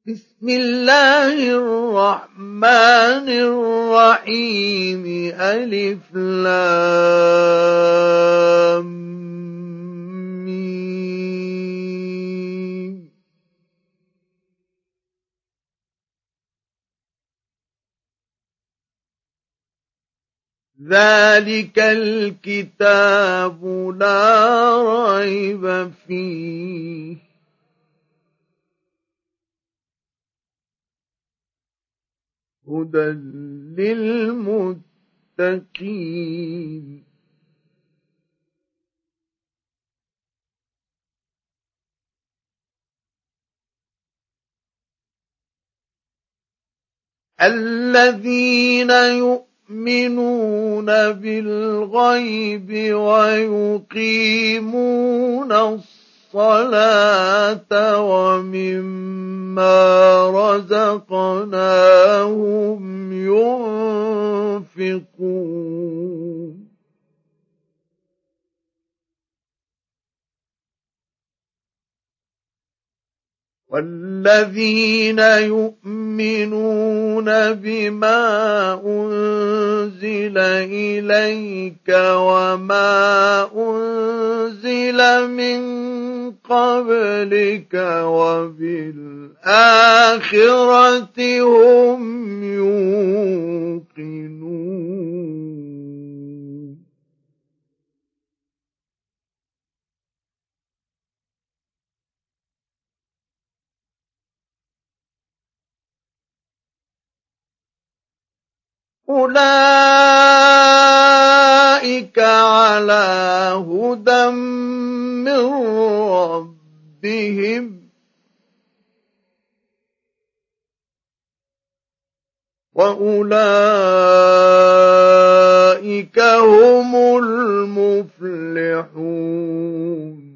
بسم الله الرحمن الرحيم ألف لام ميم. ذلك الكتاب لا ريب فيه هدى للمتقين الذين يؤمنون بالغيب ويقيمون الصلاة ومما رزقناهم ينفقون والذين يؤمنون بما أنزل إليك وما أنزل من قبلك وبالآخرة هم يوقنون أولئك على هدى من ربهم وأولئك هم المفلحون